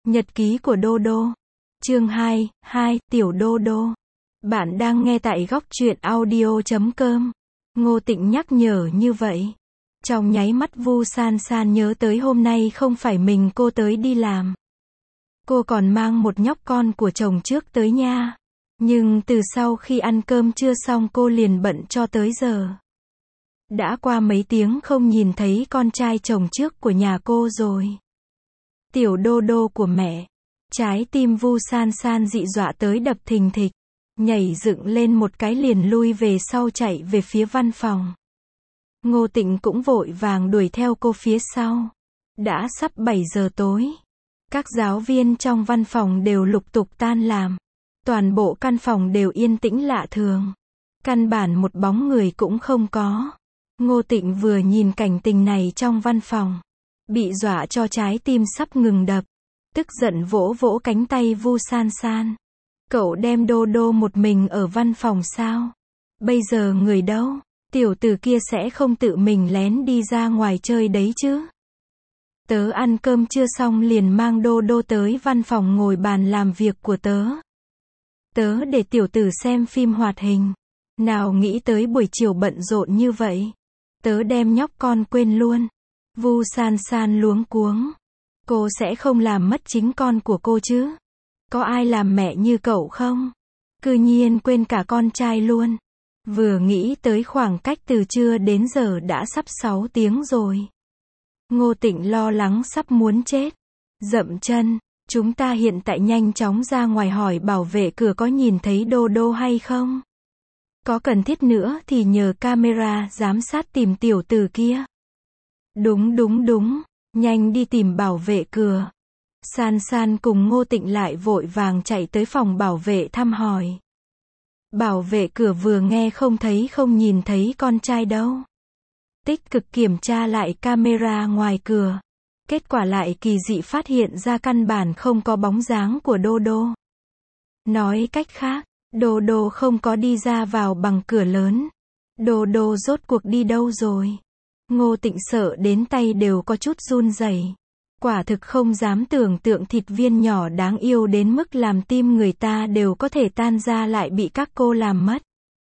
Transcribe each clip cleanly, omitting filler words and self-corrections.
Nhật ký của Đô Đô. Chương 2, Tiểu Đô Đô. Bạn đang nghe tại góc truyện audio.com. Ngô Tịnh nhắc nhở như vậy. Trong nháy mắt Vu San San nhớ tới hôm nay không phải mình cô tới đi làm. Cô còn mang một nhóc con của chồng trước tới nha. Nhưng từ sau khi ăn cơm trưa xong cô liền bận cho tới giờ. Đã qua mấy tiếng không nhìn thấy con trai chồng trước của nhà cô rồi. Tiểu Đô Đô của mẹ. Trái tim Vu San San dị dọa tới đập thình thịch. Nhảy dựng lên một cái liền lui về sau chạy về phía văn phòng. Ngô Tịnh cũng vội vàng đuổi theo cô phía sau. Đã sắp 7 giờ tối. Các giáo viên trong văn phòng đều lục tục tan làm. Toàn bộ căn phòng đều yên tĩnh lạ thường. Căn bản một bóng người cũng không có. Ngô Tịnh vừa nhìn cảnh tình này trong văn phòng. Bị dọa cho trái tim sắp ngừng đập. Tức giận vỗ vỗ cánh tay Vu San San. Cậu đem Đô Đô một mình ở văn phòng sao? Bây giờ người đâu? Tiểu tử kia sẽ không tự mình lén đi ra ngoài chơi đấy chứ? Tớ ăn cơm chưa xong liền mang Đô Đô tới văn phòng ngồi bàn làm việc của tớ. Tớ để tiểu tử xem phim hoạt hình. Nào nghĩ tới buổi chiều bận rộn như vậy. Tớ đem nhóc con quên luôn. Vu San San luống cuống. Cô sẽ không làm mất chính con của cô chứ? Có ai làm mẹ như cậu không? Cư nhiên quên cả con trai luôn. Vừa nghĩ tới khoảng cách từ trưa đến giờ đã sắp 6 tiếng rồi. Ngô Tịnh lo lắng sắp muốn chết. Dậm chân, chúng ta hiện tại nhanh chóng ra ngoài hỏi bảo vệ cửa có nhìn thấy Đô Đô hay không? Có cần thiết nữa thì nhờ camera giám sát tìm tiểu tử kia. Đúng, nhanh đi tìm bảo vệ cửa. San San cùng Ngô Tịnh lại vội vàng chạy tới phòng bảo vệ thăm hỏi. Bảo vệ cửa vừa nghe không nhìn thấy con trai đâu. Tích cực kiểm tra lại camera ngoài cửa. Kết quả lại kỳ dị phát hiện ra căn bản không có bóng dáng của Đô Đô. Nói cách khác, Đô Đô không có đi ra vào bằng cửa lớn. Đô Đô rốt cuộc đi đâu rồi? Ngô Tịnh sợ đến tay đều có chút run rẩy. Quả thực không dám tưởng tượng thịt viên nhỏ đáng yêu đến mức làm tim người ta đều có thể tan ra lại bị các cô làm mất.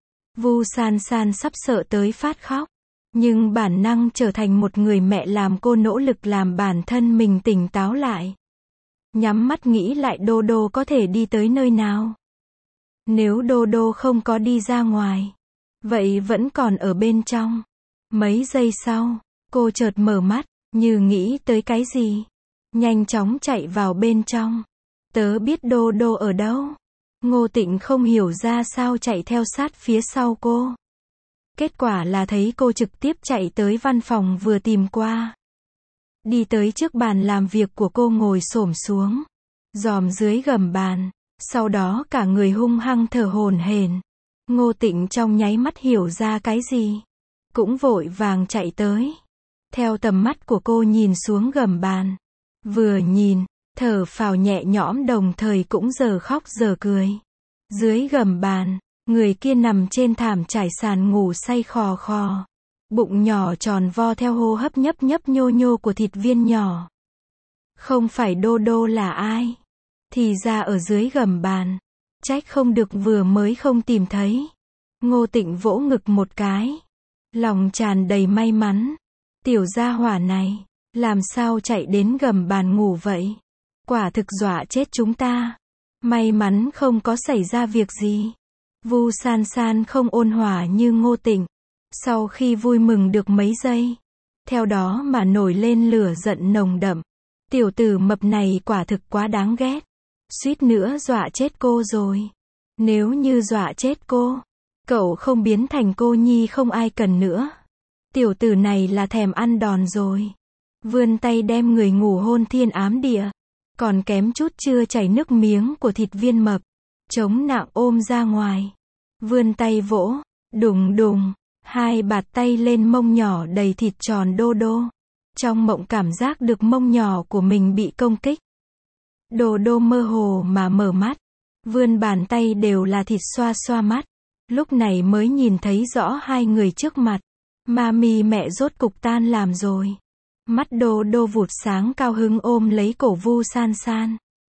Vu San San sắp sợ tới phát khóc. Nhưng bản năng trở thành một người mẹ làm cô nỗ lực làm bản thân mình tỉnh táo lại. Nhắm mắt nghĩ lại Đô Đô có thể đi tới nơi nào. Nếu Đô Đô không có đi ra ngoài, vậy vẫn còn ở bên trong. Mấy giây sau, cô chợt mở mắt, như nghĩ tới cái gì. Nhanh chóng chạy vào bên trong. Tớ biết Đô Đô ở đâu. Ngô Tịnh không hiểu ra sao chạy theo sát phía sau cô. Kết quả là thấy cô trực tiếp chạy tới văn phòng vừa tìm qua. Đi tới trước bàn làm việc của cô ngồi xổm xuống. Dòm dưới gầm bàn. Sau đó cả người hung hăng thở hổn hển. Ngô Tịnh trong nháy mắt hiểu ra cái gì. Cũng vội vàng chạy tới. Theo tầm mắt của cô nhìn xuống gầm bàn. Vừa nhìn, thở phào nhẹ nhõm đồng thời cũng giờ khóc giờ cười. Dưới gầm bàn, người kia nằm trên thảm trải sàn ngủ say khò khò. Bụng nhỏ tròn vo theo hô hấp nhấp nhấp nhô nhô của thịt viên nhỏ. Không phải Đô Đô là ai? Thì ra ở dưới gầm bàn. Trách không được vừa mới không tìm thấy. Ngô Tịnh vỗ ngực một cái. Lòng tràn đầy may mắn. Tiểu gia hỏa này, làm sao chạy đến gầm bàn ngủ vậy? Quả thực dọa chết chúng ta. May mắn không có xảy ra việc gì. Vu San San không ôn hòa như Ngô Tịnh. Sau khi vui mừng được mấy giây, theo đó mà nổi lên lửa giận nồng đậm. Tiểu tử mập này quả thực quá đáng ghét. Suýt nữa dọa chết cô rồi. Nếu như dọa chết cô, cậu không biến thành cô nhi không ai cần nữa. Tiểu tử này là thèm ăn đòn rồi. Vươn tay đem người ngủ hôn thiên ám địa. Còn kém chút chưa chảy nước miếng của thịt viên mập. Chống nặng ôm ra ngoài. Vươn tay vỗ. Đùng. Hai bạt tay lên mông nhỏ đầy thịt tròn Đô Đô. Trong mộng cảm giác được mông nhỏ của mình bị công kích. Đô Đô mơ hồ mà mở mắt. Vươn bàn tay đều là thịt xoa xoa mắt. Lúc này mới nhìn thấy rõ hai người trước mặt. Mami mẹ rốt cục tan làm rồi. Mắt Đô Đô vụt sáng cao hứng ôm lấy cổ Vu San San.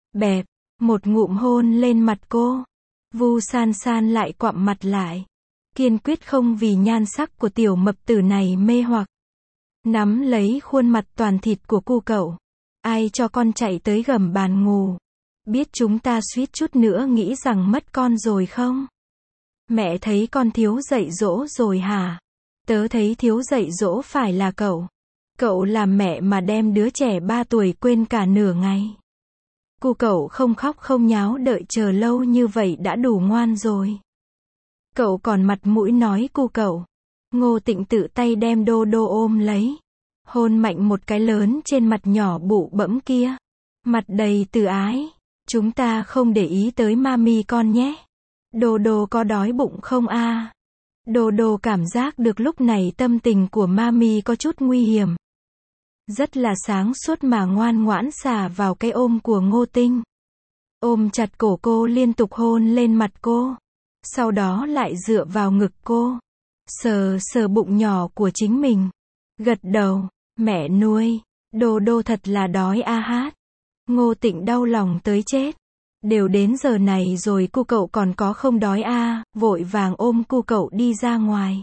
Bẹp, một ngụm hôn lên mặt cô. Vu San San lại quặm mặt lại. Kiên quyết không vì nhan sắc của tiểu mập tử này mê hoặc. Nắm lấy khuôn mặt toàn thịt của cu cậu. Ai cho con chạy tới gầm bàn ngủ. Biết chúng ta suýt chút nữa nghĩ rằng mất con rồi không? Mẹ thấy con thiếu dạy dỗ rồi hả? Tớ thấy thiếu dạy dỗ phải là cậu. Cậu làm mẹ mà đem đứa trẻ 3 tuổi quên cả nửa ngày. Cu cậu không khóc không nháo đợi chờ lâu như vậy đã đủ ngoan rồi. Cậu còn mặt mũi nói cu cậu. Ngô Tịnh tự tay đem Đô Đô ôm lấy. Hôn mạnh một cái lớn trên mặt nhỏ bụ bẫm kia. Mặt đầy từ ái. Chúng ta không để ý tới mami con nhé. Đô Đô có đói bụng không a? Đô Đô cảm giác được lúc này tâm tình của mami có chút nguy hiểm. Rất là sáng suốt mà ngoan ngoãn xả vào cái ôm của Ngô Tinh. Ôm chặt cổ cô liên tục hôn lên mặt cô. Sau đó lại dựa vào ngực cô. Sờ sờ bụng nhỏ của chính mình. Gật đầu, mẹ nuôi, Đô Đô thật là đói a hát. Ngô Tịnh đau lòng tới chết. Đều đến giờ này rồi cu cậu còn có không đói a, vội vàng ôm cu cậu đi ra ngoài.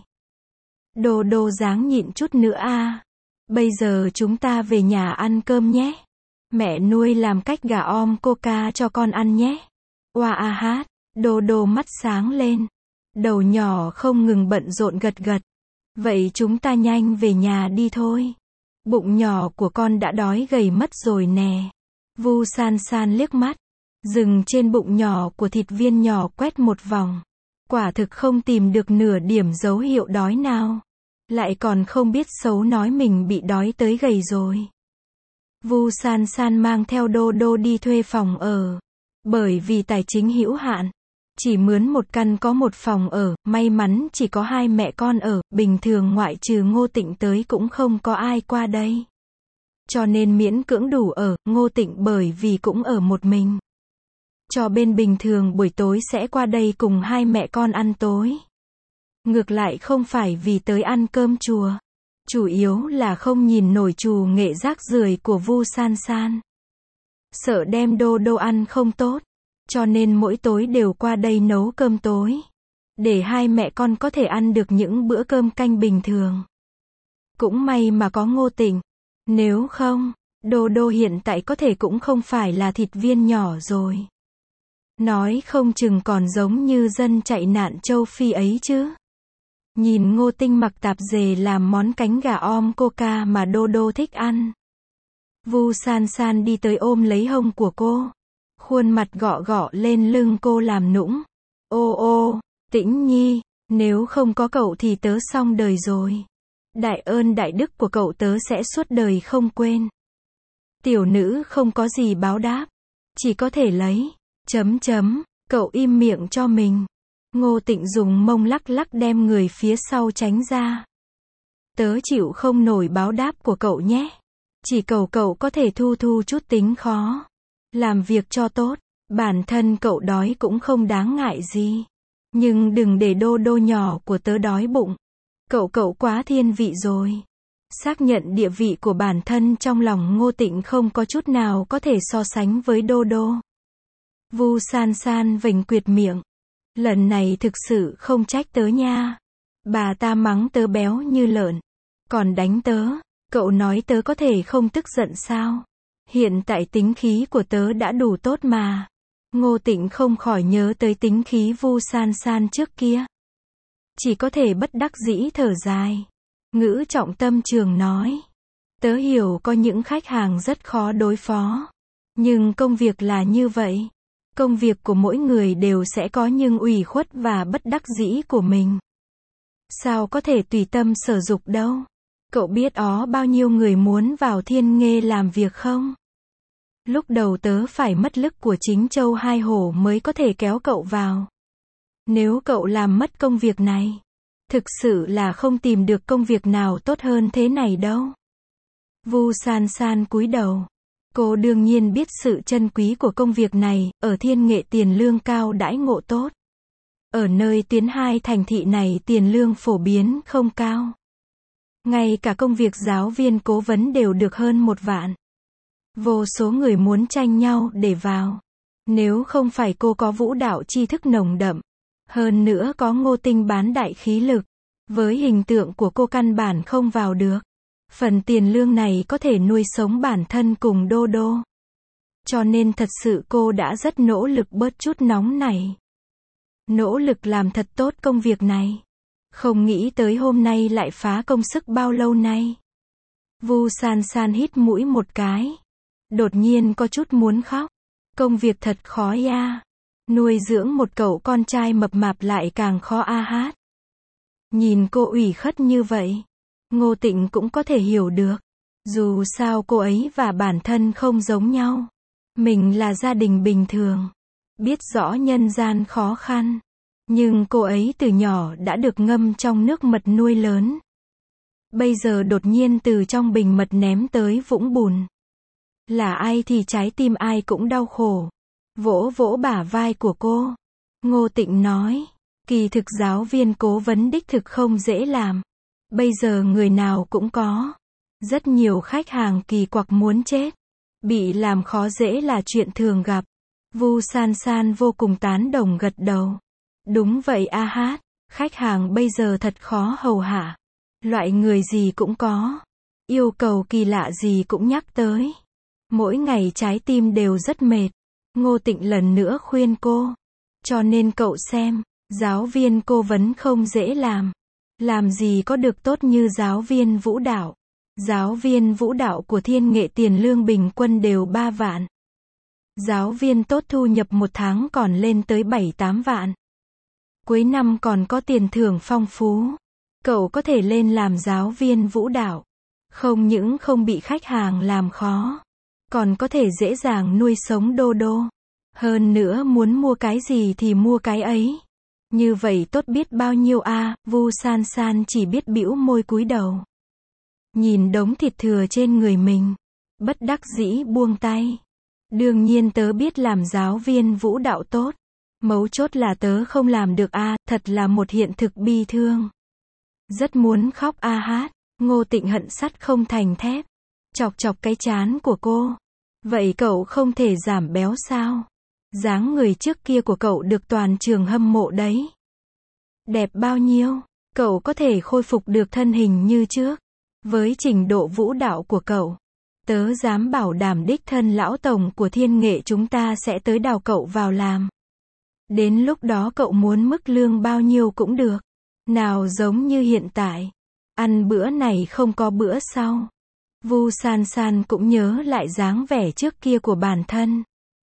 Đô Đô ráng nhịn chút nữa a. Bây giờ chúng ta về nhà ăn cơm nhé. Mẹ nuôi làm cách gà om coca cho con ăn nhé. Oa a hát, Đô Đô mắt sáng lên. Đầu nhỏ không ngừng bận rộn gật gật. Vậy chúng ta nhanh về nhà đi thôi. Bụng nhỏ của con đã đói gầy mất rồi nè. Vu San San liếc mắt. Dừng trên bụng nhỏ của thịt viên nhỏ quét một vòng. Quả thực không tìm được nửa điểm dấu hiệu đói nào. Lại còn không biết xấu nói mình bị đói tới gầy rồi. Vu San San mang theo Đô Đô đi thuê phòng ở. Bởi vì tài chính hữu hạn. Chỉ mướn một căn có một phòng ở, may mắn chỉ có 2 mẹ con ở, bình thường ngoại trừ Ngô Tịnh tới cũng không có ai qua đây. Cho nên miễn cưỡng đủ ở, Ngô Tịnh bởi vì cũng ở một mình. Cho bên bình thường buổi tối sẽ qua đây cùng 2 mẹ con ăn tối. Ngược lại không phải vì tới ăn cơm chùa. Chủ yếu là không nhìn nổi trù nghệ rác rưởi của Vu San San. Sợ đem Đô Đô ăn không tốt. Cho nên mỗi tối đều qua đây nấu cơm tối. Để 2 mẹ con có thể ăn được những bữa cơm canh bình thường. Cũng may mà có Ngô Tịnh. Nếu không, Đô Đô hiện tại có thể cũng không phải là thịt viên nhỏ rồi. Nói không chừng còn giống như dân chạy nạn châu Phi ấy chứ. Nhìn Ngô Tinh mặc tạp dề làm món cánh gà om coca mà Đô Đô thích ăn. Vu San San đi tới ôm lấy hông của cô. Khuôn mặt gọ gọ lên lưng cô làm nũng. Ô ô, Tĩnh Nhi, nếu không có cậu thì tớ xong đời rồi. Đại ơn đại đức của cậu tớ sẽ suốt đời không quên. Tiểu nữ không có gì báo đáp. Chỉ có thể lấy. Cậu im miệng cho mình. Ngô Tịnh dùng mông lắc lắc đem người phía sau tránh ra. Tớ chịu không nổi báo đáp của cậu nhé. Chỉ cầu cậu có thể thu chút tính khó. Làm việc cho tốt. Bản thân cậu đói cũng không đáng ngại gì. Nhưng đừng để Đô Đô nhỏ của tớ đói bụng. Cậu quá thiên vị rồi. Xác nhận địa vị của bản thân trong lòng Ngô Tịnh không có chút nào có thể so sánh với Đô Đô. Vu San San vểnh quyệt miệng. Lần này thực sự không trách tớ nha. Bà ta mắng tớ béo như lợn. Còn đánh tớ. Cậu nói tớ có thể không tức giận sao? Hiện tại tính khí của tớ đã đủ tốt mà. Ngô Tịnh không khỏi nhớ tới tính khí Vu San San trước kia. Chỉ có thể bất đắc dĩ thở dài. Ngữ trọng tâm trường nói. Tớ hiểu có những khách hàng rất khó đối phó. Nhưng công việc là như vậy. Công việc của mỗi người đều sẽ có những ủy khuất và bất đắc dĩ của mình. Sao có thể tùy tâm sở dục đâu? Cậu biết bao nhiêu người muốn vào Thiên Nghê làm việc không? Lúc đầu tớ phải mất lực của chính Châu Hai Hổ mới có thể kéo cậu vào. Nếu cậu làm mất công việc này, thực sự là không tìm được công việc nào tốt hơn thế này đâu. Vu San San cúi đầu. Cô đương nhiên biết sự chân quý của công việc này, ở Thiên Nghệ tiền lương cao đãi ngộ tốt. Ở nơi tuyến 2 thành thị này tiền lương phổ biến không cao. Ngay cả công việc giáo viên cố vấn đều được hơn 1 vạn. Vô số người muốn tranh nhau để vào. Nếu không phải cô có vũ đạo tri thức nồng đậm, hơn nữa có Ngô Tinh bán đại khí lực, với hình tượng của cô căn bản không vào được. Phần tiền lương này có thể nuôi sống bản thân cùng Đô Đô. Cho nên thật sự cô đã rất nỗ lực bớt chút nóng này. Nỗ lực làm thật tốt công việc này. Không nghĩ tới hôm nay lại phá công sức bao lâu nay. Vu San San hít mũi một cái. Đột nhiên có chút muốn khóc. Công việc thật khó ya. Nuôi dưỡng một cậu con trai mập mạp lại càng khó a hát. Nhìn cô ủy khuất như vậy, Ngô Tịnh cũng có thể hiểu được. Dù sao cô ấy và bản thân không giống nhau. Mình là gia đình bình thường, biết rõ nhân gian khó khăn. Nhưng cô ấy từ nhỏ đã được ngâm trong nước mật nuôi lớn. Bây giờ đột nhiên từ trong bình mật ném tới vũng bùn. Là ai thì trái tim ai cũng đau khổ. Vỗ vỗ bả vai của cô. Ngô Tịnh nói, kỳ thực giáo viên cố vấn đích thực không dễ làm. Bây giờ người nào cũng có. Rất nhiều khách hàng kỳ quặc muốn chết. Bị làm khó dễ là chuyện thường gặp. Vu San San vô cùng tán đồng gật đầu. Đúng vậy a hát, khách hàng bây giờ thật khó hầu hạ. Loại người gì cũng có. Yêu cầu kỳ lạ gì cũng nhắc tới. Mỗi ngày trái tim đều rất mệt. Ngô Tịnh lần nữa khuyên cô. Cho nên cậu xem, giáo viên cố vấn không dễ làm. Làm gì có được tốt như giáo viên vũ đạo. Giáo viên vũ đạo của Thiên Nghệ tiền lương bình quân đều 3 vạn. Giáo viên tốt thu nhập một tháng còn lên tới 7-8 vạn. Cuối năm còn có tiền thưởng phong phú. Cậu có thể lên làm giáo viên vũ đạo. Không những không bị khách hàng làm khó, còn có thể dễ dàng nuôi sống Đô Đô. Hơn nữa muốn mua cái gì thì mua cái ấy. Như vậy tốt biết bao nhiêu a. Vu San San chỉ biết bĩu môi cúi đầu. Nhìn đống thịt thừa trên người mình, bất đắc dĩ buông tay. Đương nhiên tớ biết làm giáo viên vũ đạo tốt. Mấu chốt là tớ không làm được a. Thật là một hiện thực bi thương. Rất muốn khóc a hát. Ngô Tịnh hận sắt không thành thép. Chọc chọc cái trán của cô. Vậy cậu không thể giảm béo sao? Dáng người trước kia của cậu được toàn trường hâm mộ đấy. Đẹp bao nhiêu? Cậu có thể khôi phục được thân hình như trước. Với trình độ vũ đạo của cậu, tớ dám bảo đảm đích thân lão tổng của Thiên Nghệ chúng ta sẽ tới đào cậu vào làm. Đến lúc đó cậu muốn mức lương bao nhiêu cũng được. Nào giống như hiện tại. Ăn bữa này không có bữa sau. Vu San San cũng nhớ lại dáng vẻ trước kia của bản thân.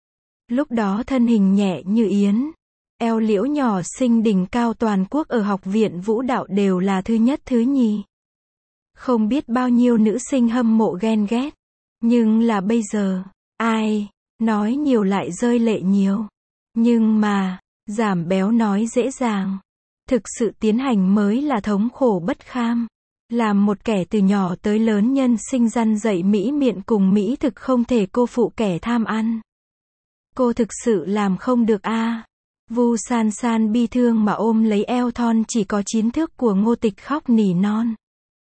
Lúc đó thân hình nhẹ như yến. Eo liễu nhỏ xinh đỉnh cao toàn quốc ở học viện vũ đạo đều là thứ nhất thứ nhì. Không biết bao nhiêu nữ sinh hâm mộ ghen ghét. Nhưng là bây giờ, ai, nói nhiều lại rơi lệ nhiều. Nhưng mà, giảm béo nói dễ dàng. Thực sự tiến hành mới là thống khổ bất kham. Làm một kẻ từ nhỏ tới lớn nhân sinh răn dạy mỹ miện cùng mỹ thực không thể cô phụ kẻ tham ăn. Cô thực sự làm không được a. Vu San San bi thương mà ôm lấy eo thon chỉ có 9 thước của Ngô Tịch khóc nỉ non.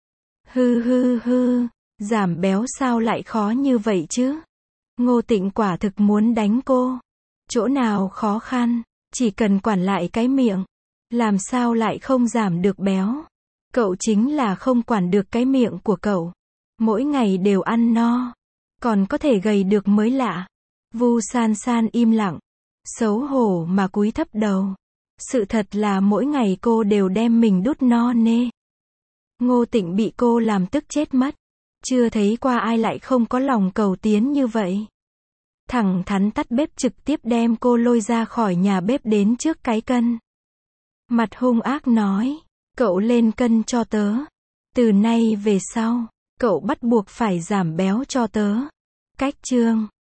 Hư hư hư, giảm béo sao lại khó như vậy chứ? Ngô Tịnh quả thực muốn đánh cô. Chỗ nào khó khăn, chỉ cần quản lại cái miệng. Làm sao lại không giảm được béo? Cậu chính là không quản được cái miệng của cậu. Mỗi ngày đều ăn no. Còn có thể gầy được mới lạ. Vu San San im lặng. Xấu hổ mà cúi thấp đầu. Sự thật là mỗi ngày cô đều đem mình đút no nê. Ngô Tịnh bị cô làm tức chết mất. Chưa thấy qua ai lại không có lòng cầu tiến như vậy. Thẳng thắn tắt bếp trực tiếp đem cô lôi ra khỏi nhà bếp đến trước cái cân. Mặt hung ác nói, cậu lên cân cho tớ. Từ nay về sau, cậu bắt buộc phải giảm béo cho tớ. Cách chương